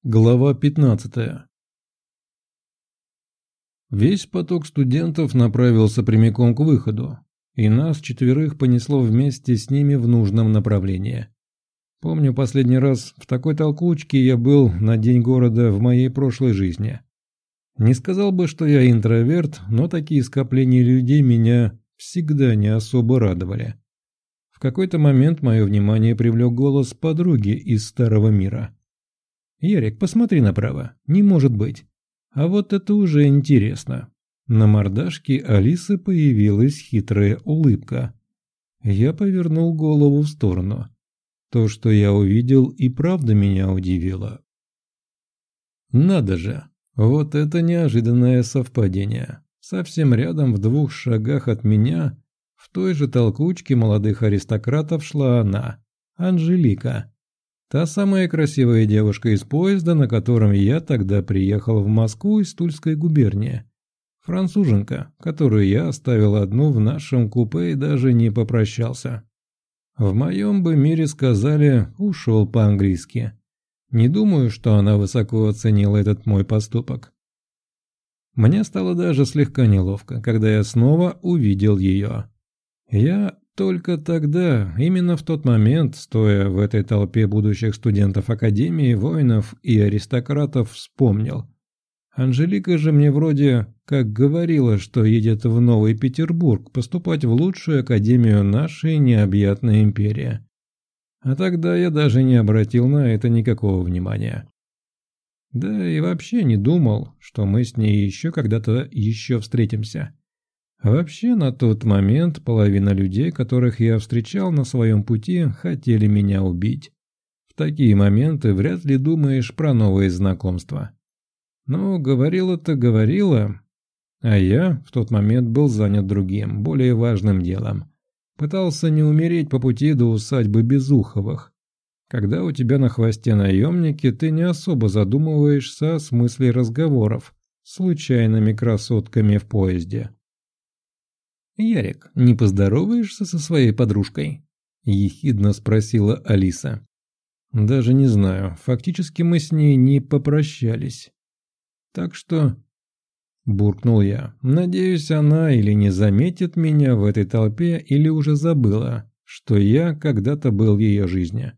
Глава 15. Весь поток студентов направился прямиком к выходу, и нас четверых понесло вместе с ними в нужном направлении. Помню, последний раз в такой толкучке я был на День города в моей прошлой жизни. Не сказал бы, что я интроверт, но такие скопления людей меня всегда не особо радовали. В какой-то момент мое внимание привлек голос подруги из Старого Мира. «Ярик, посмотри направо. Не может быть. А вот это уже интересно». На мордашке Алисы появилась хитрая улыбка. Я повернул голову в сторону. То, что я увидел, и правда меня удивило. Надо же, вот это неожиданное совпадение. Совсем рядом, в 2 шагах от меня, в той же толкучке молодых аристократов шла она, Анжелика. Та самая красивая девушка из поезда, на котором я тогда приехал в Москву из Тульской губернии. Француженка, которую я оставил одну в нашем купе и даже не попрощался. В моем бы мире сказали «ушел по-английски». Не думаю, что она высоко оценила этот мой поступок. Мне стало даже слегка неловко, когда я снова увидел ее. Я только тогда, именно в тот момент, стоя в этой толпе будущих студентов Академии, воинов и аристократов, вспомнил. Анжелика же мне вроде как говорила, что едет в Новый Петербург поступать в лучшую академию нашей необъятной империи. А тогда я даже не обратил на это никакого внимания. Да и вообще не думал, что мы с ней еще когда-то еще встретимся. Вообще, на тот момент половина людей, которых я встречал на своем пути, хотели меня убить. В такие моменты вряд ли думаешь про новые знакомства. Но говорила-то говорила, а я в тот момент был занят другим, более важным делом. Пытался не умереть по пути до усадьбы Безуховых. Когда у тебя на хвосте наемники, ты не особо задумываешься о смысле разговоров с случайными красотками в поезде. «Ярик, не поздороваешься со своей подружкой?» – ехидно спросила Алиса. «Даже не знаю, фактически мы с ней не попрощались. Так что...» – буркнул я. «Надеюсь, она или не заметит меня в этой толпе, или уже забыла, что я когда-то был в ее жизни».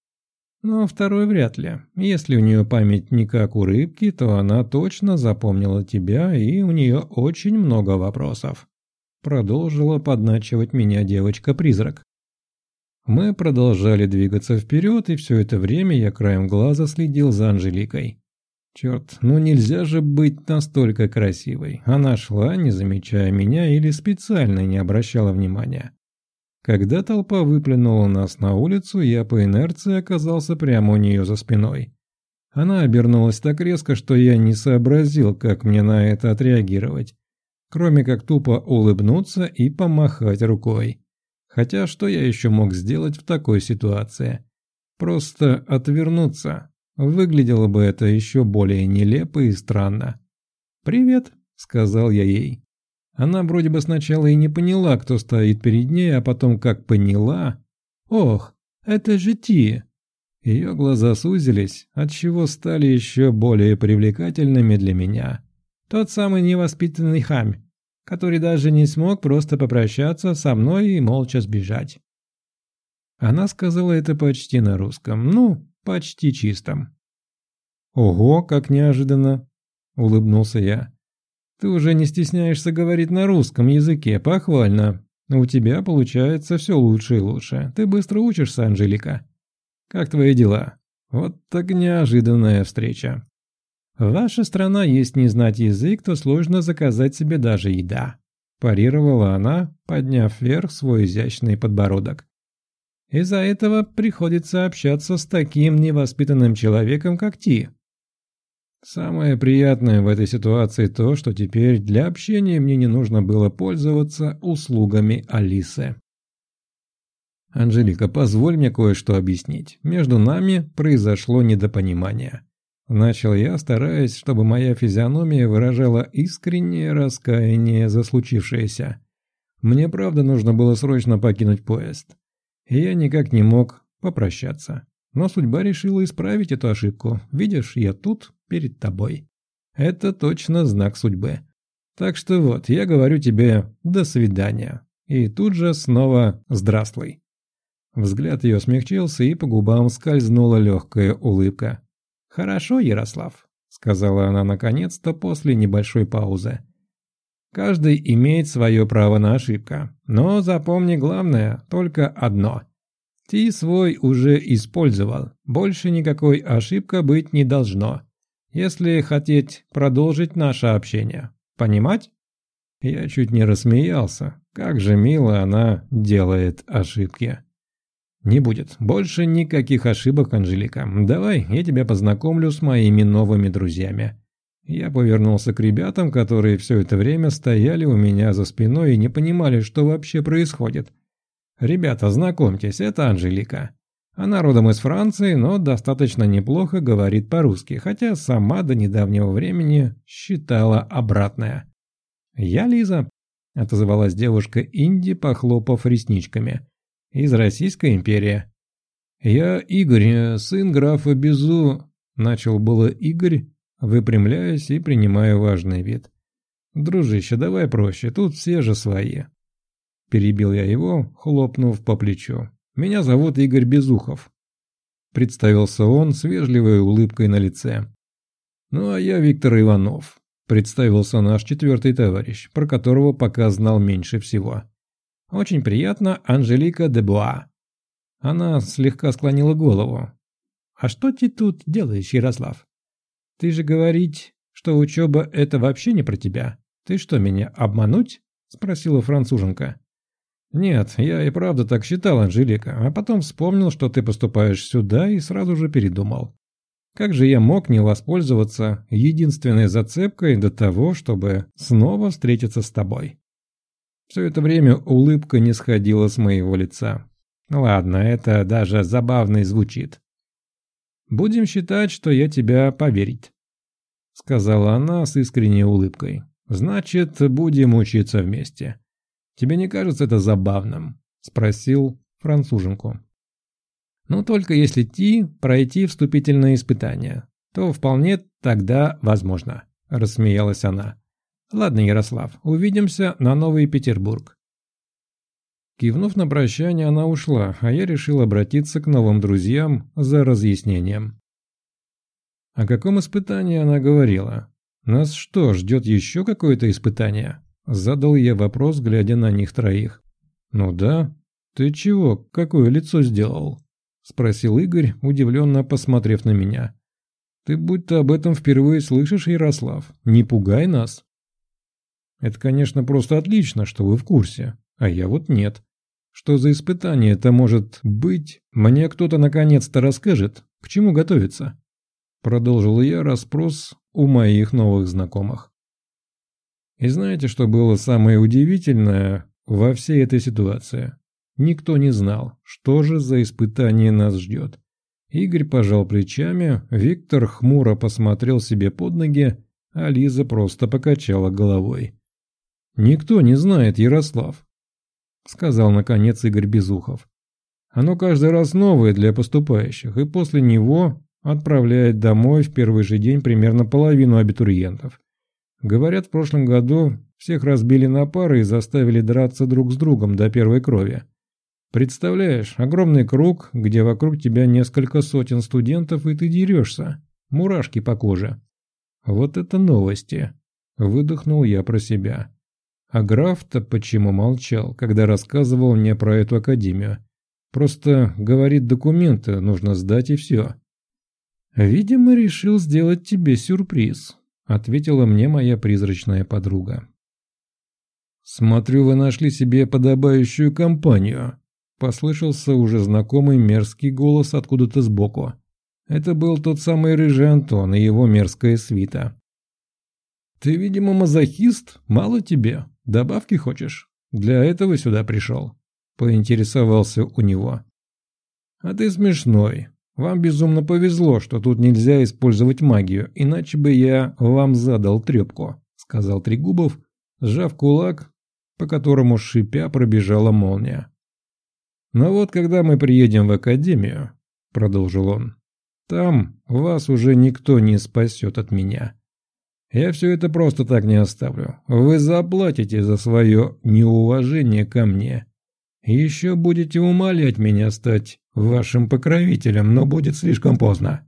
Но второй вряд ли. Если у нее память не как у рыбки, то она точно запомнила тебя, и у нее очень много вопросов. Продолжила подначивать меня девочка-призрак. Мы продолжали двигаться вперед, и все это время я краем глаза следил за Анжеликой. Черт, ну нельзя же быть настолько красивой. Она шла, не замечая меня, или специально не обращала внимания. Когда толпа выплюнула нас на улицу, я по инерции оказался прямо у нее за спиной. Она обернулась так резко, что я не сообразил, как мне на это отреагировать. Кроме как тупо улыбнуться и помахать рукой. Хотя что я еще мог сделать в такой ситуации? Просто отвернуться. Выглядело бы это еще более нелепо и странно. «Привет», — сказал я ей. Она вроде бы сначала и не поняла, кто стоит перед ней, а потом как поняла... «Ох, это же Ти!» Ее глаза сузились, отчего стали еще более привлекательными для меня. Тот самый невоспитанный хамь, который даже не смог просто попрощаться со мной и молча сбежать. Она сказала это почти на русском, ну, почти чистом. «Ого, как неожиданно!» – улыбнулся я. «Ты уже не стесняешься говорить на русском языке, похвально. У тебя получается все лучше и лучше. Ты быстро учишься, Анжелика. Как твои дела? Вот так неожиданная встреча. Ваша страна, есть не знать язык, то сложно заказать себе даже еда», – парировала она, подняв вверх свой изящный подбородок. «Из-за этого приходится общаться с таким невоспитанным человеком, как Ти». Самое приятное в этой ситуации то, что теперь для общения мне не нужно было пользоваться услугами Алисы. «Анжелика, позволь мне кое-что объяснить. Между нами произошло недопонимание». Начал я, стараясь, чтобы моя физиономия выражала искреннее раскаяние за случившееся. Мне правда нужно было срочно покинуть поезд. И я никак не мог попрощаться. но судьба решила исправить эту ошибку. Видишь, я тут, перед тобой. Это точно знак судьбы. Так что вот, я говорю тебе «до свидания». И тут же снова «здравствуй». Взгляд ее смягчился, и по губам скользнула легкая улыбка. «Хорошо, Ярослав», — сказала она наконец-то после небольшой паузы. «Каждый имеет свое право на ошибку, но запомни главное только одно. Ты свой уже использовал, больше никакой ошибки быть не должно, если хотеть продолжить наше общение. Понимать?» Я чуть не рассмеялся. Как же мило она делает ошибки. «Не будет. Больше никаких ошибок, Анжелика. Давай, я тебя познакомлю с моими новыми друзьями». Я повернулся к ребятам, которые все это время стояли у меня за спиной и не понимали, что вообще происходит. «Ребята, знакомьтесь, это Анжелика. Она родом из Франции, но достаточно неплохо говорит по-русски, хотя сама до недавнего времени считала обратное». «Я Лиза», — отозвалась девушка Инди, похлопав ресничками. «Из Российской империи». «Я Игорь, сын графа Безу», — начал было Игорь, выпрямляясь и принимая важный вид. «Дружище, давай проще, тут все же свои». Перебил я его, хлопнув по плечу. «Меня зовут Игорь Безухов», — представился он с вежливой улыбкой на лице. «Ну а я Виктор Иванов», — представился наш четвертый товарищ, про которого пока знал меньше всего. «Очень приятно, Анжелика де Буа». Она слегка склонила голову. «А что ты тут делаешь, Ярослав? Ты же говорить, что учеба – это вообще не про тебя. Ты что, меня обмануть?» – спросила француженка. «Нет, я и правда так считал, Анжелика, а потом вспомнил, что ты поступаешь сюда, и сразу же передумал. Как же я мог не воспользоваться единственной зацепкой до того, чтобы снова встретиться с тобой?» Все это время улыбка не сходила с моего лица. Ладно, это даже забавно звучит. «Будем считать, что я тебя поверить», — сказала она с искренней улыбкой. «Значит, будем учиться вместе. Тебе не кажется это забавным?» — спросил француженку. «Ну, только если ты пройти вступительные испытания, то вполне тогда возможно», — рассмеялась она. «Ладно, Ярослав, увидимся на Новый Петербург». Кивнув на прощание, она ушла, а я решил обратиться к новым друзьям за разъяснением. О каком испытании она говорила? Нас что, ждет еще какое-то испытание? Задал я вопрос, глядя на них троих. «Ну да. Ты чего, какое лицо сделал?» Спросил Игорь, удивленно посмотрев на меня. «Ты будто об этом впервые слышишь, Ярослав. Не пугай нас». «Это, конечно, просто отлично, что вы в курсе, а я вот нет. Что за испытание это может быть? Мне кто-то наконец-то расскажет, к чему готовиться?» Продолжил я расспрос у моих новых знакомых. И знаете, что было самое удивительное во всей этой ситуации? Никто не знал, что же за испытание нас ждет. Игорь пожал плечами, Виктор хмуро посмотрел себе под ноги, а Лиза просто покачала головой. «Никто не знает, Ярослав», — сказал наконец Игорь Безухов. «Оно каждый раз новое для поступающих, и после него отправляет домой в первый же день примерно половину абитуриентов. Говорят, в прошлом году всех разбили на пары и заставили драться друг с другом до первой крови. Представляешь, огромный круг, где вокруг тебя несколько сотен студентов, и ты дерешься. Мурашки по коже. Вот это новости!» Выдохнул я про себя. А граф-то почему молчал, когда рассказывал мне про эту академию? Просто, говорит, документы нужно сдать и все. «Видимо, решил сделать тебе сюрприз», — ответила мне моя призрачная подруга. «Смотрю, вы нашли себе подобающую компанию», — послышался уже знакомый мерзкий голос откуда-то сбоку. Это был тот самый рыжий Антон и его мерзкая свита. «Ты, видимо, мазохист? Мало тебе? Добавки хочешь? Для этого сюда пришел?» — поинтересовался у него. «А ты смешной. Вам безумно повезло, что тут нельзя использовать магию, иначе бы я вам задал трепку», — сказал Трегубов, сжав кулак, по которому шипя пробежала молния. «Но вот когда мы приедем в академию, – продолжил он. «Там вас уже никто не спасет от меня. Я все это просто так не оставлю. Вы заплатите за свое неуважение ко мне. Еще будете умолять меня стать вашим покровителем, но будет слишком поздно».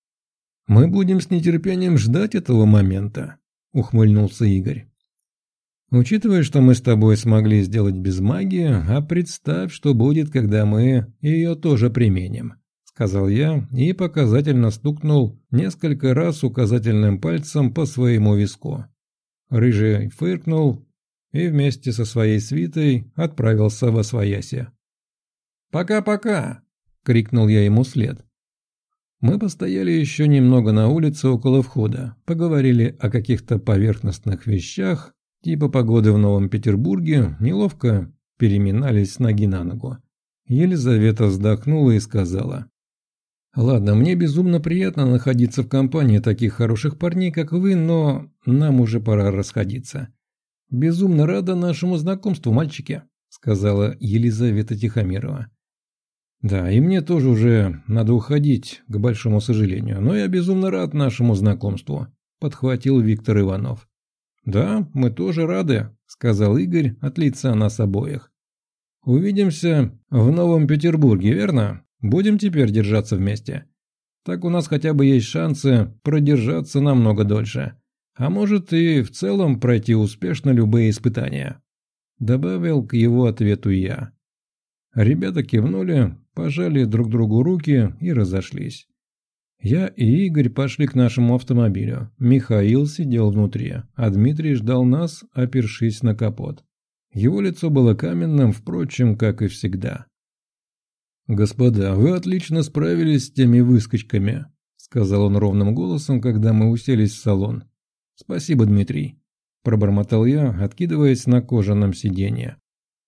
«Мы будем с нетерпением ждать этого момента», – ухмыльнулся Игорь. «Учитывая, что мы с тобой смогли сделать без магии, а представь, что будет, когда мы ее тоже применим», – сказал я и показательно стукнул несколько раз указательным пальцем по своему виску. Рыжий фыркнул и вместе со своей свитой отправился восвояси. «Пока-пока!» – крикнул я ему вслед. Мы постояли еще немного на улице около входа, поговорили о каких-то поверхностных вещах, типа погоды в Новом Петербурге, неловко переминались с ноги на ногу. Елизавета вздохнула и сказала: «Ладно, мне безумно приятно находиться в компании таких хороших парней, как вы, но нам уже пора расходиться». «Безумно рада нашему знакомству, мальчики», — сказала Елизавета Тихомирова. «Да, и мне тоже уже надо уходить, к большому сожалению, но я безумно рад нашему знакомству», — подхватил Виктор Иванов. «Да, мы тоже рады», — сказал Игорь от лица нас обоих. «Увидимся в Новом Петербурге, верно? Будем теперь держаться вместе. Так у нас хотя бы есть шансы продержаться намного дольше. А может и в целом пройти успешно любые испытания», — добавил к его ответу я. Ребята кивнули, пожали друг другу руки и разошлись. Я и Игорь пошли к нашему автомобилю. Михаил сидел внутри, а Дмитрий ждал нас, опершись на капот. Его лицо было каменным, впрочем, как и всегда. «Господа, вы отлично справились с теми выскочками», — сказал он ровным голосом, когда мы уселись в салон. «Спасибо, Дмитрий», — пробормотал я, откидываясь на кожаном сиденье.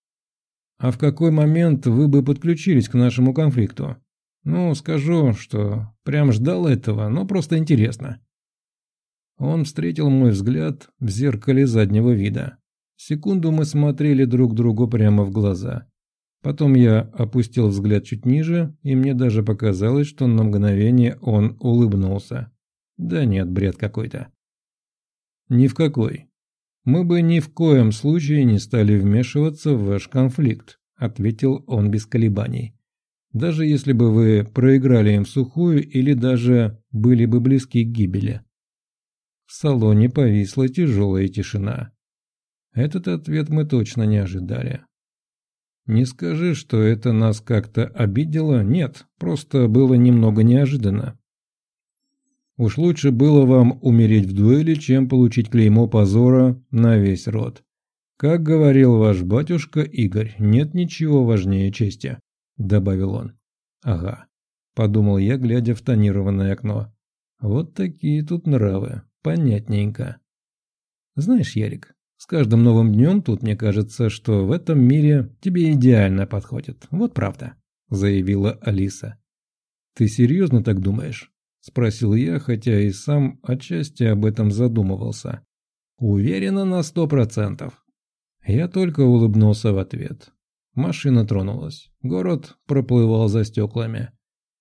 «А в какой момент вы бы подключились к нашему конфликту? Ну, скажу, что прям ждал этого, но просто интересно». Он встретил мой взгляд в зеркале заднего вида. Секунду мы смотрели друг другу прямо в глаза. Потом я опустил взгляд чуть ниже, и мне даже показалось, что на мгновение он улыбнулся. Да нет, бред какой-то. «Ни в какой. Мы бы ни в коем случае не стали вмешиваться в ваш конфликт», — ответил он без колебаний. «Даже если бы вы проиграли им в сухую или даже были бы близки к гибели». В салоне повисла тяжелая тишина. Этот ответ мы точно не ожидали. Не скажи, что это нас как-то обидело, нет, просто было немного неожиданно. Уж лучше было вам умереть в дуэли, чем получить клеймо позора на весь род. Как говорил ваш батюшка Игорь, нет ничего важнее чести, добавил он. Ага, подумал я, глядя в тонированное окно. Вот такие тут нравы, понятненько. Знаешь, Ярик, с каждым новым днем тут мне кажется, что в этом мире тебе идеально подходит. Вот правда, заявила Алиса. Ты серьезно так думаешь? Спросил я, хотя и сам отчасти об этом задумывался. Уверена на 100%. Я только улыбнулся в ответ. Машина тронулась. Город проплывал за стеклами.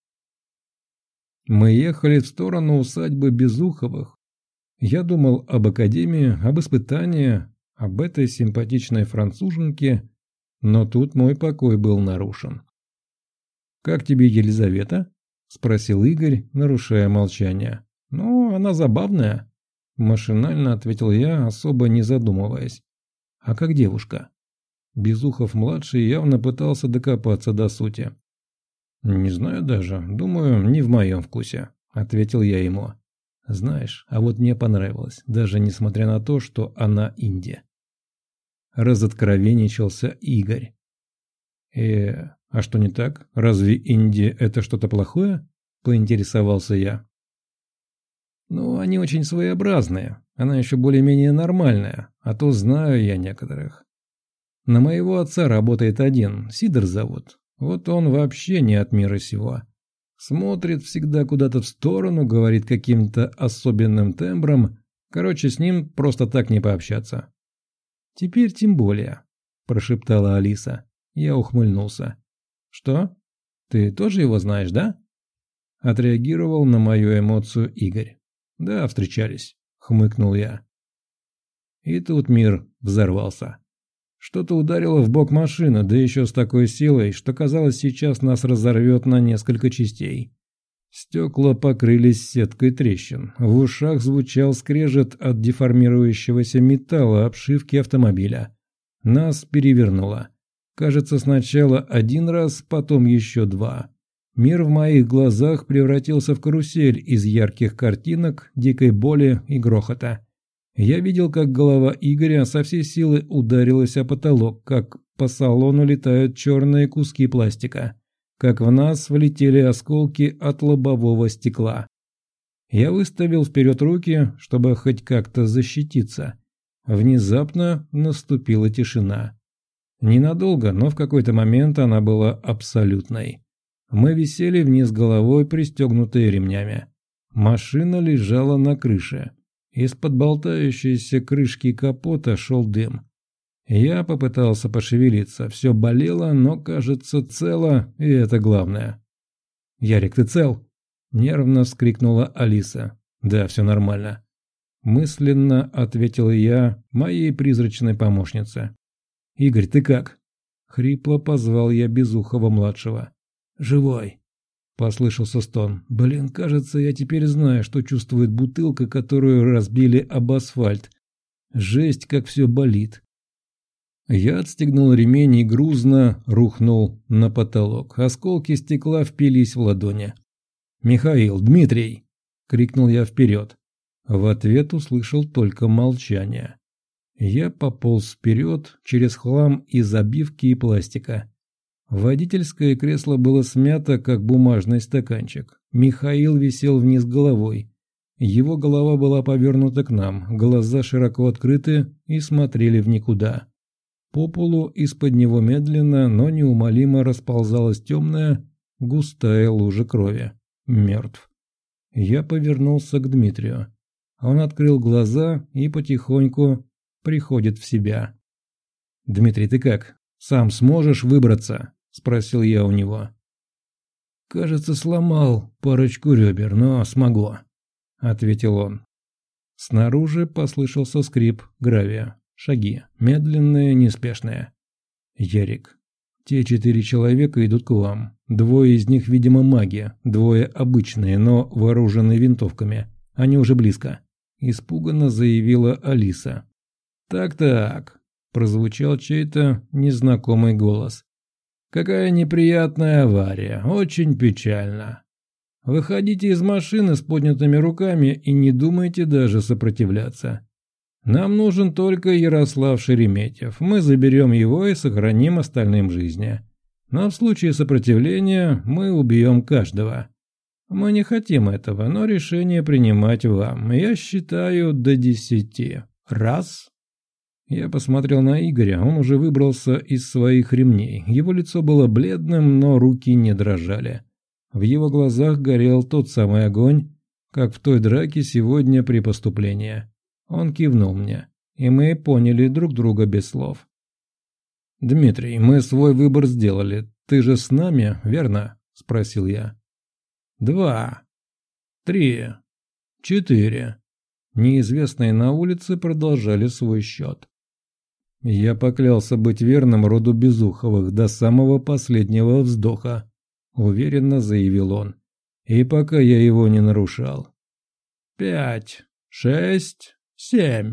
Мы ехали в сторону усадьбы Безуховых. Я думал об академии, об испытании, об этой симпатичной француженке, но тут мой покой был нарушен. «Как тебе Елизавета?» — спросил Игорь, нарушая молчание. «Ну, она забавная», — машинально ответил я, особо не задумываясь. «А как девушка?» Безухов-младший явно пытался докопаться до сути. «Не знаю даже. Думаю, не в моем вкусе», — ответил я ему. «Знаешь, а вот мне понравилось, даже несмотря на то, что она инди». Разоткровенничался Игорь. А что не так? Разве инди это что-то плохое?» – поинтересовался я. «Ну, они очень своеобразные. Она еще более-менее нормальная, а то знаю я некоторых. На моего отца работает один, Сидор зовут. Вот он вообще не от мира сего. Смотрит всегда куда-то в сторону, говорит каким-то особенным тембром. Короче, с ним просто так не пообщаться». «Теперь тем более», – прошептала Алиса. Я ухмыльнулся. «Что? Ты тоже его знаешь, да?» – отреагировал на мою эмоцию Игорь. «Да, встречались», – хмыкнул я. И тут мир взорвался. Что-то ударило в бок машины, да еще с такой силой, что казалось, сейчас нас разорвет на несколько частей. Стекла покрылись сеткой трещин, в ушах звучал скрежет от деформирующегося металла обшивки автомобиля. Нас перевернуло. Кажется, сначала один раз, потом еще два. Мир в моих глазах превратился в карусель из ярких картинок, дикой боли и грохота. Я видел, как голова Игоря со всей силы ударилась о потолок, как по салону летают черные куски пластика, как в нас влетели осколки от лобового стекла. Я выставил вперед руки, чтобы хоть как-то защититься. Внезапно наступила тишина. Ненадолго, но в какой-то момент она была абсолютной. Мы висели вниз головой, пристегнутые ремнями. Машина лежала на крыше. Из-под болтающейся крышки капота шел дым. Я попытался пошевелиться, все болело, но, кажется, цело, и это главное. «Ярик, ты цел?» – нервно вскрикнула Алиса. «Да, все нормально», – мысленно ответил я моей призрачной помощнице. «Игорь, ты как?» – хрипло позвал я Безухова-младшего. «Живой», – послышался стон. «Блин, кажется, я теперь знаю, что чувствует бутылка, которую разбили об асфальт. Жесть, как все болит». Я отстегнул ремень и грузно рухнул на потолок. Осколки стекла впились в ладони. «Михаил, Дмитрий!» – крикнул я вперед. В ответ услышал только молчание. Я пополз вперед через хлам из обивки и пластика. Водительское кресло было смято, как бумажный стаканчик. Михаил висел вниз головой. Его голова была повернута к нам, глаза широко открыты и смотрели в никуда. По полу из-под него медленно, но неумолимо расползалась темная, густая лужа крови. Мертв. Я повернулся к Дмитрию. Он открыл глаза и потихоньку приходит в себя. «Дмитрий, ты как? Сам сможешь выбраться?» – спросил я у него. «Кажется, сломал парочку ребер, но смогу», – ответил он. Снаружи послышался скрип гравия. Шаги. Медленные, неспешные. «Ярик, те 4 человека идут к вам. 2 из них, видимо, маги, 2 обычные, но вооруженные винтовками. Они уже близко», – испуганно заявила Алиса. «Так-так», – прозвучал чей-то незнакомый голос. «Какая неприятная авария, очень печально. Выходите из машины с поднятыми руками и не думайте даже сопротивляться. Нам нужен только Ярослав Шереметьев. Мы заберем его и сохраним остальным жизни. Но в случае сопротивления мы убьем каждого. Мы не хотим этого, но решение принимать вам. Я считаю до 10. Раз». Я посмотрел на Игоря, он уже выбрался из своих ремней. Его лицо было бледным, но руки не дрожали. В его глазах горел тот самый огонь, как в той драке сегодня при поступлении. Он кивнул мне, и мы поняли друг друга без слов. «Дмитрий, мы свой выбор сделали. Ты же с нами, верно?» – спросил я. 2, 3, 4. Неизвестные на улице продолжали свой счет. «Я поклялся быть верным роду Безуховых до самого последнего вздоха», – уверенно заявил он. «И пока я его не нарушал». 5, 6, 7.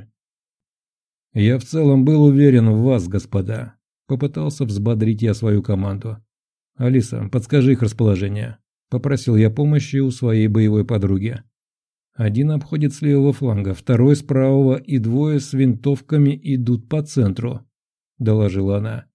«Я в целом был уверен в вас, господа», – попытался взбодрить я свою команду. «Алиса, подскажи их расположение», – попросил я помощи у своей боевой подруги. Один обходит с левого фланга, второй с правого и 2 с винтовками идут по центру», – доложила она.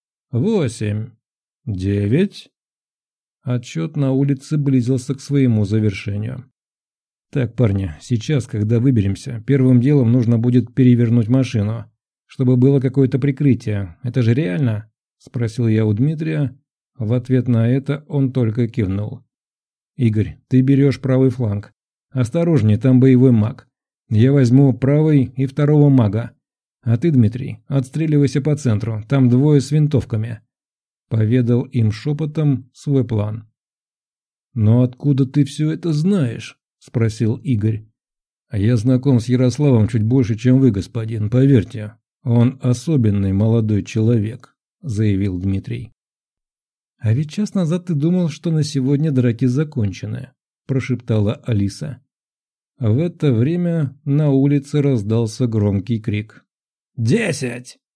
8, 9. Отчет на улице близился к своему завершению. «Так, парни, сейчас, когда выберемся, первым делом нужно будет перевернуть машину, чтобы было какое-то прикрытие. Это же реально?» – спросил я у Дмитрия. В ответ на это он только кивнул. «Игорь, ты берешь правый фланг. Осторожнее, там боевой маг. Я возьму правый и 2 мага. А ты, Дмитрий, отстреливайся по центру, там 2 с винтовками», – поведал им шепотом свой план. «Но откуда ты все это знаешь?» – спросил Игорь. «Я знаком с Ярославом чуть больше, чем вы, господин, поверьте. Он особенный молодой человек», – заявил Дмитрий. «А ведь час назад ты думал, что на сегодня драки закончены», – прошептала Алиса. В это время на улице раздался громкий крик. «10!